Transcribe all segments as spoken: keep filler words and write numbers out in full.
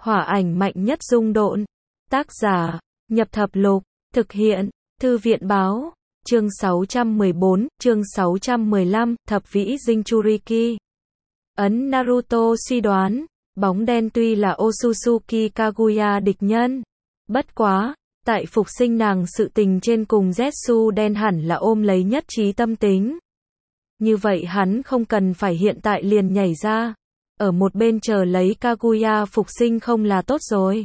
Hỏa ảnh mạnh nhất dung độn. Tác giả, Nhập Thập Lục, thực hiện, Thư viện Báo, chương sáu trăm mười bốn, chương sáu trăm mười lăm, Thập Vĩ Jinchuriki. Ấn Naruto suy đoán, bóng đen tuy là Otsutsuki Kaguya địch nhân, bất quá, tại phục sinh nàng sự tình trên cùng Zetsu đen hẳn là ôm lấy nhất trí tâm tính. Như vậy hắn không cần phải hiện tại liền nhảy ra, ở một bên chờ lấy Kaguya phục sinh không là tốt rồi.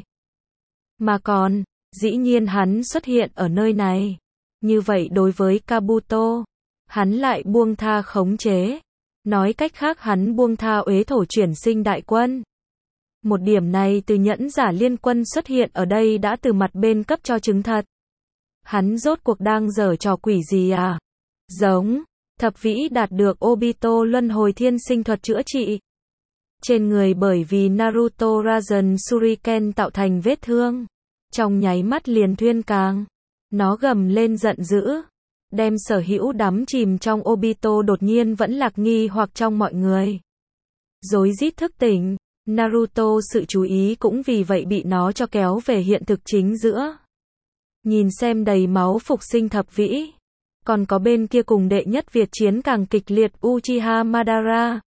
Mà còn, dĩ nhiên hắn xuất hiện ở nơi này. Như vậy đối với Kabuto, hắn lại buông tha khống chế. Nói cách khác hắn buông tha uế thổ chuyển sinh đại quân. Một điểm này từ nhẫn giả liên quân xuất hiện ở đây đã từ mặt bên cấp cho chứng thật. Hắn rốt cuộc đang giở trò quỷ gì à? Giống, thập vĩ đạt được Obito luân hồi thiên sinh thuật chữa trị. Trên người bởi vì Naruto Rasen Shuriken tạo thành vết thương. Trong nháy mắt liền thuyên càng. Nó gầm lên giận dữ. Đem sở hữu đắm chìm trong Obito đột nhiên vẫn lạc nghi hoặc trong mọi người. Rối rít thức tỉnh. Naruto sự chú ý cũng vì vậy bị nó cho kéo về hiện thực chính giữa. Nhìn xem đầy máu phục sinh thập vĩ. Còn có bên kia cùng đệ nhất Việt chiến càng kịch liệt Uchiha Madara.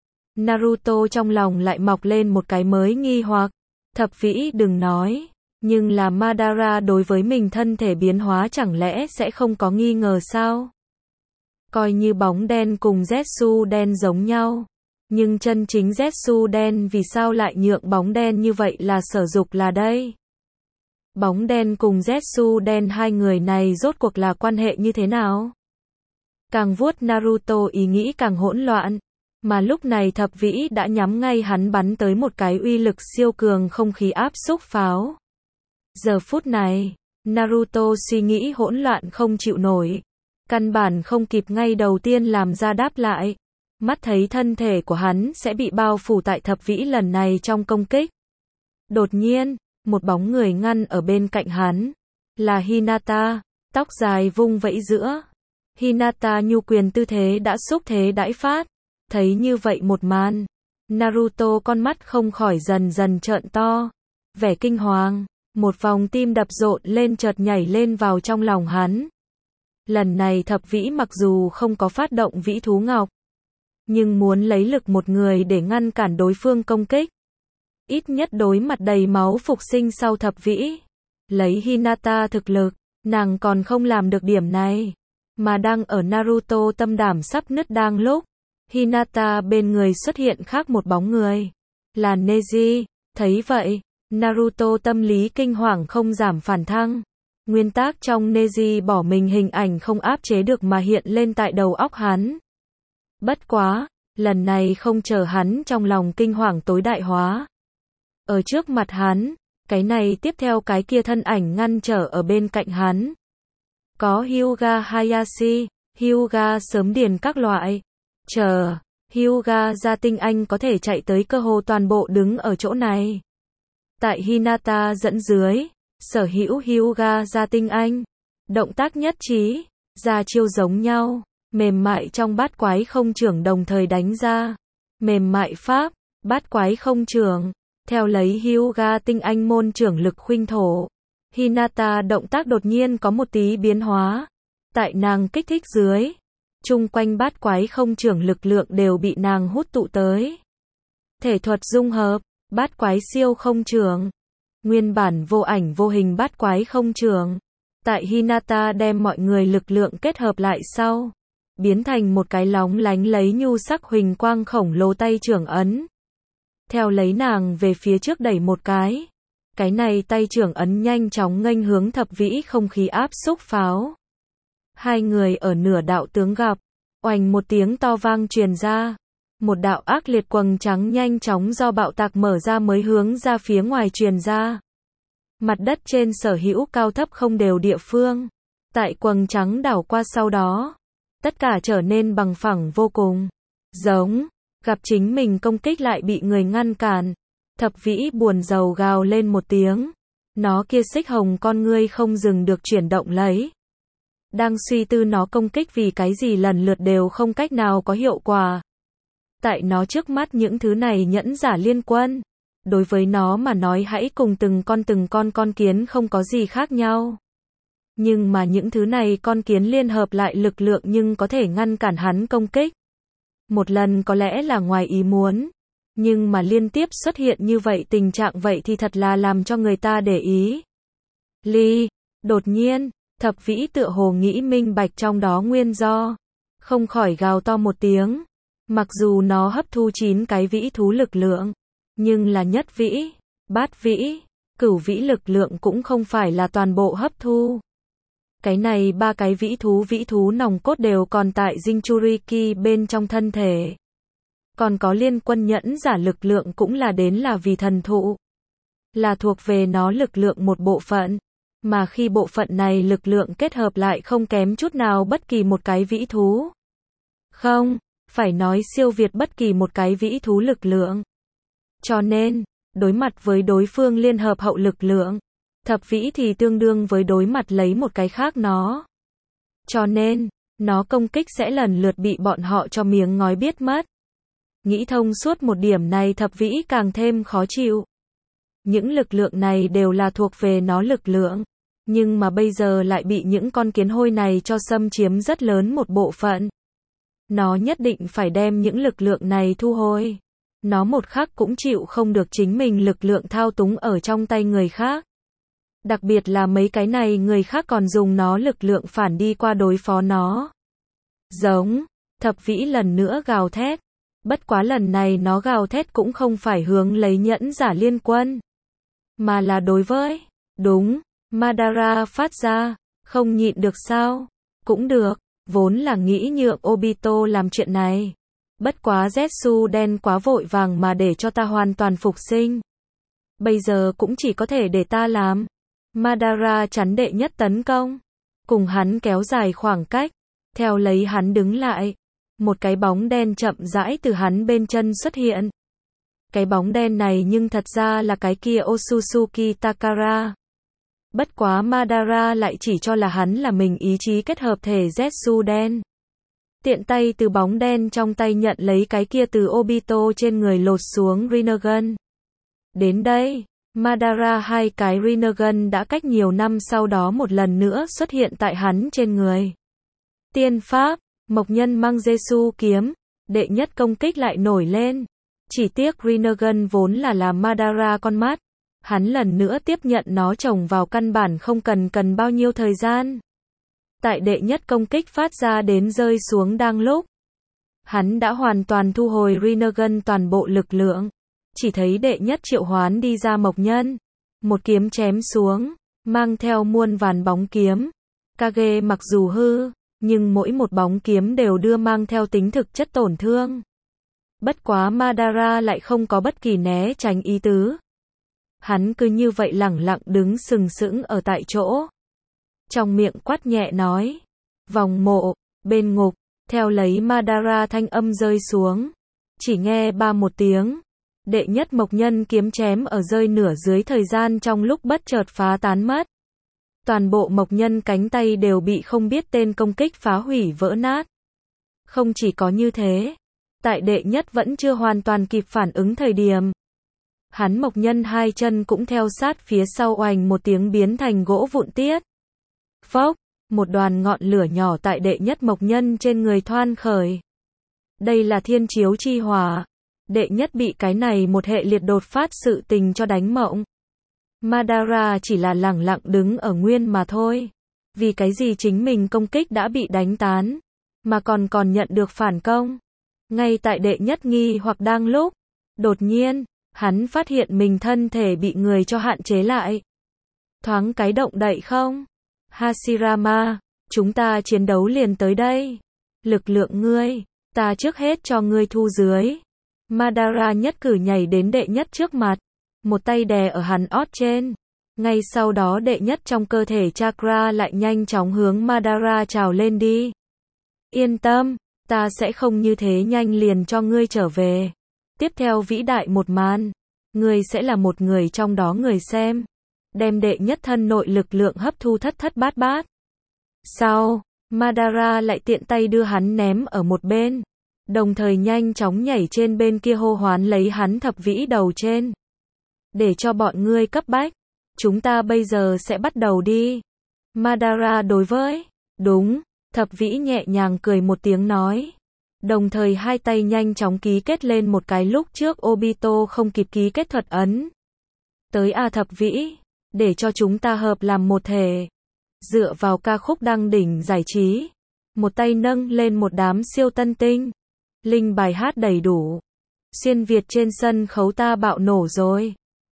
Naruto trong lòng lại mọc lên một cái mới nghi hoặc. Thập vĩ đừng nói. Nhưng là Madara đối với mình thân thể biến hóa chẳng lẽ sẽ không có nghi ngờ sao? Coi như bóng đen cùng Zetsu đen giống nhau. Nhưng chân chính Zetsu đen vì sao lại nhượng bóng đen như vậy là sở dục là đây? Bóng đen cùng Zetsu đen hai người này rốt cuộc là quan hệ như thế nào? Càng vuốt Naruto ý nghĩ càng hỗn loạn. Mà lúc này thập vĩ đã nhắm ngay hắn bắn tới một cái uy lực siêu cường không khí áp xúc pháo. Giờ phút này, Naruto suy nghĩ hỗn loạn không chịu nổi. Căn bản không kịp ngay đầu tiên làm ra đáp lại. Mắt thấy thân thể của hắn sẽ bị bao phủ tại thập vĩ lần này trong công kích. Đột nhiên, một bóng người ngăn ở bên cạnh hắn. Là Hinata, tóc dài vung vẫy giữa. Hinata nhu quyền tư thế đã xúc thế đãi phát. Thấy như vậy một màn. Naruto con mắt không khỏi dần dần trợn to. Vẻ kinh hoàng. Một vòng tim đập rộn lên chợt nhảy lên vào trong lòng hắn. Lần này thập vĩ mặc dù không có phát động vĩ thú ngọc. Nhưng muốn lấy lực một người để ngăn cản đối phương công kích. Ít nhất đối mặt đầy máu phục sinh sau thập vĩ. Lấy Hinata thực lực, nàng còn không làm được điểm này. Mà đang ở Naruto tâm đảm sắp nứt đang lúc. Hinata bên người xuất hiện khác một bóng người. Là Neji, thấy vậy. Naruto tâm lý kinh hoàng không giảm phản thăng. Nguyên tác trong Neji bỏ mình hình ảnh không áp chế được mà hiện lên tại đầu óc hắn. Bất quá, lần này không chờ hắn trong lòng kinh hoàng tối đại hóa. Ở trước mặt hắn, cái này tiếp theo cái kia thân ảnh ngăn trở ở bên cạnh hắn. Có Hyuga Hayashi, Hyuga sớm điền các loại. Chờ, Hyuga gia tinh anh có thể chạy tới cơ hồ toàn bộ đứng ở chỗ này. Tại Hinata dẫn dưới, sở hữu Hyuga gia tinh anh. Động tác nhất trí, ra chiêu giống nhau. Mềm mại trong bát quái không trưởng đồng thời đánh ra. Mềm mại pháp, bát quái không trưởng. Theo lấy Hyuga tinh anh môn trưởng lực khuynh thổ. Hinata động tác đột nhiên có một tí biến hóa. Tại nàng kích thích dưới. Chung quanh bát quái không trưởng lực lượng đều bị nàng hút tụ tới. Thể thuật dung hợp, bát quái siêu không trưởng. Nguyên bản vô ảnh vô hình bát quái không trưởng. Tại Hinata đem mọi người lực lượng kết hợp lại sau. Biến thành một cái lóng lánh lấy nhu sắc huỳnh quang khổng lồ tay trưởng ấn. Theo lấy nàng về phía trước đẩy một cái. Cái này tay trưởng ấn nhanh chóng nghênh hướng thập vĩ không khí áp xúc pháo. Hai người ở nửa đạo tướng gặp. Oành một tiếng to vang truyền ra. Một đạo ác liệt quầng trắng nhanh chóng do bạo tạc mở ra mới hướng ra phía ngoài truyền ra. Mặt đất trên sở hữu cao thấp không đều địa phương. Tại quầng trắng đảo qua sau đó. Tất cả trở nên bằng phẳng vô cùng. Giống, gặp chính mình công kích lại bị người ngăn cản. Thập vĩ buồn rầu gào lên một tiếng. Nó kia xích hồng con ngươi không dừng được chuyển động lấy. Đang suy tư nó công kích vì cái gì lần lượt đều không cách nào có hiệu quả. Tại nó trước mắt những thứ này nhẫn giả liên quân. Đối với nó mà nói hãy cùng từng con từng con con kiến không có gì khác nhau. Nhưng mà những thứ này con kiến liên hợp lại lực lượng nhưng có thể ngăn cản hắn công kích. Một lần có lẽ là ngoài ý muốn. Nhưng mà liên tiếp xuất hiện như vậy tình trạng vậy thì thật là làm cho người ta để ý. Ly, đột nhiên, Thập Vĩ tựa hồ nghĩ minh bạch trong đó nguyên do. Không khỏi gào to một tiếng. Mặc dù nó hấp thu chín cái vĩ thú lực lượng. Nhưng là nhất vĩ, bát vĩ, cửu vĩ lực lượng cũng không phải là toàn bộ hấp thu. Cái này ba cái vĩ thú vĩ thú nòng cốt đều còn tại Jinchuriki bên trong thân thể. Còn có liên quân nhẫn giả lực lượng cũng là đến là vì thần thụ. Là thuộc về nó lực lượng một bộ phận. Mà khi bộ phận này lực lượng kết hợp lại không kém chút nào bất kỳ một cái vĩ thú. Không, phải nói siêu việt bất kỳ một cái vĩ thú lực lượng. Cho nên, đối mặt với đối phương liên hợp hậu lực lượng, thập vĩ thì tương đương với đối mặt lấy một cái khác nó. Cho nên, nó công kích sẽ lần lượt bị bọn họ cho miếng ngói biết mất. Nghĩ thông suốt một điểm này thập vĩ càng thêm khó chịu. Những lực lượng này đều là thuộc về nó lực lượng. Nhưng mà bây giờ lại bị những con kiến hôi này cho xâm chiếm rất lớn một bộ phận. Nó nhất định phải đem những lực lượng này thu hồi. Nó một khắc cũng chịu không được chính mình lực lượng thao túng ở trong tay người khác. Đặc biệt là mấy cái này người khác còn dùng nó lực lượng phản đi qua đối phó nó. Giống, thập vĩ lần nữa gào thét. Bất quá lần này nó gào thét cũng không phải hướng lấy nhẫn giả liên quân. Mà là đối với, đúng, Madara phát ra, không nhịn được sao? Cũng được, vốn là nghĩ nhượng Obito làm chuyện này. Bất quá Zetsu đen quá vội vàng mà để cho ta hoàn toàn phục sinh. Bây giờ cũng chỉ có thể để ta làm. Madara chắn đệ nhất tấn công. Cùng hắn kéo dài khoảng cách. Theo lấy hắn đứng lại. Một cái bóng đen chậm rãi từ hắn bên chân xuất hiện. Cái bóng đen này nhưng thật ra là cái kia Otsutsuki Takara. Bất quá Madara lại chỉ cho là hắn là mình ý chí kết hợp thể Zetsu đen. Tiện tay từ bóng đen trong tay nhận lấy cái kia từ Obito trên người lột xuống Rinnegan. Đến đây, Madara hai cái Rinnegan đã cách nhiều năm sau đó một lần nữa xuất hiện tại hắn trên người. Tiên pháp, Mộc Nhân Mangesu kiếm, đệ nhất công kích lại nổi lên. Chỉ tiếc Rinnegan vốn là làm Madara con mắt. Hắn lần nữa tiếp nhận nó trồng vào căn bản không cần cần bao nhiêu thời gian. Tại đệ nhất công kích phát ra đến rơi xuống đang lúc. Hắn đã hoàn toàn thu hồi Rinnegan toàn bộ lực lượng. Chỉ thấy đệ nhất triệu hoán đi ra Mộc Nhân. Một kiếm chém xuống, mang theo muôn vàn bóng kiếm. Kage mặc dù hư, nhưng mỗi một bóng kiếm đều đưa mang theo tính thực chất tổn thương. Bất quá Madara lại không có bất kỳ né tránh ý tứ. Hắn cứ như vậy lẳng lặng đứng sừng sững ở tại chỗ. Trong miệng quát nhẹ nói. Vòng mộ, bên ngục, theo lấy Madara thanh âm rơi xuống. Chỉ nghe ba một tiếng. Đệ nhất Mộc Nhân kiếm chém ở rơi nửa dưới thời gian trong lúc bất chợt phá tán mất. Toàn bộ Mộc Nhân cánh tay đều bị không biết tên công kích phá hủy vỡ nát. Không chỉ có như thế. Tại đệ nhất vẫn chưa hoàn toàn kịp phản ứng thời điểm. Hắn Mộc Nhân hai chân cũng theo sát phía sau oành một tiếng biến thành gỗ vụn tiết. Phốc, một đoàn ngọn lửa nhỏ tại đệ nhất Mộc Nhân trên người thoan khởi. Đây là thiên chiếu chi hỏa. Đệ nhất bị cái này một hệ liệt đột phát sự tình cho đánh mộng. Madara chỉ là lẳng lặng đứng ở nguyên mà thôi. Vì cái gì chính mình công kích đã bị đánh tán, mà còn còn nhận được phản công. Ngay tại đệ nhất nghi hoặc đang lúc, đột nhiên, hắn phát hiện mình thân thể bị người cho hạn chế lại. Thoáng cái động đậy không? Hashirama, chúng ta chiến đấu liền tới đây. Lực lượng ngươi, ta trước hết cho ngươi thu dưới. Madara nhất cử nhảy đến đệ nhất trước mặt. Một tay đè ở hắn ót trên. Ngay sau đó đệ nhất trong cơ thể chakra lại nhanh chóng hướng Madara trào lên đi. Yên tâm, ta sẽ không như thế nhanh liền cho ngươi trở về. Tiếp theo vĩ đại một màn. Ngươi sẽ là một người trong đó người xem. Đem đệ nhất thân nội lực lượng hấp thu thất thất bát bát. Sau, Madara lại tiện tay đưa hắn ném ở một bên. Đồng thời nhanh chóng nhảy trên bên kia hô hoán lấy hắn thập vĩ đầu trên. để cho bọn ngươi cấp bách. Chúng ta bây giờ sẽ bắt đầu đi. Madara đối với. Đúng, Thập Vĩ nhẹ nhàng cười một tiếng nói. Đồng thời hai tay nhanh chóng ký kết lên một cái lúc trước Obito không kịp ký kết thuật ấn. Tới a Thập Vĩ, để cho chúng ta hợp làm một thể. Dựa vào ca khúc đăng đỉnh giải trí, một tay nâng lên một đám siêu tân tinh. Linh bài hát đầy đủ. Xuyên Việt trên sân khấu ta bạo nổ rồi.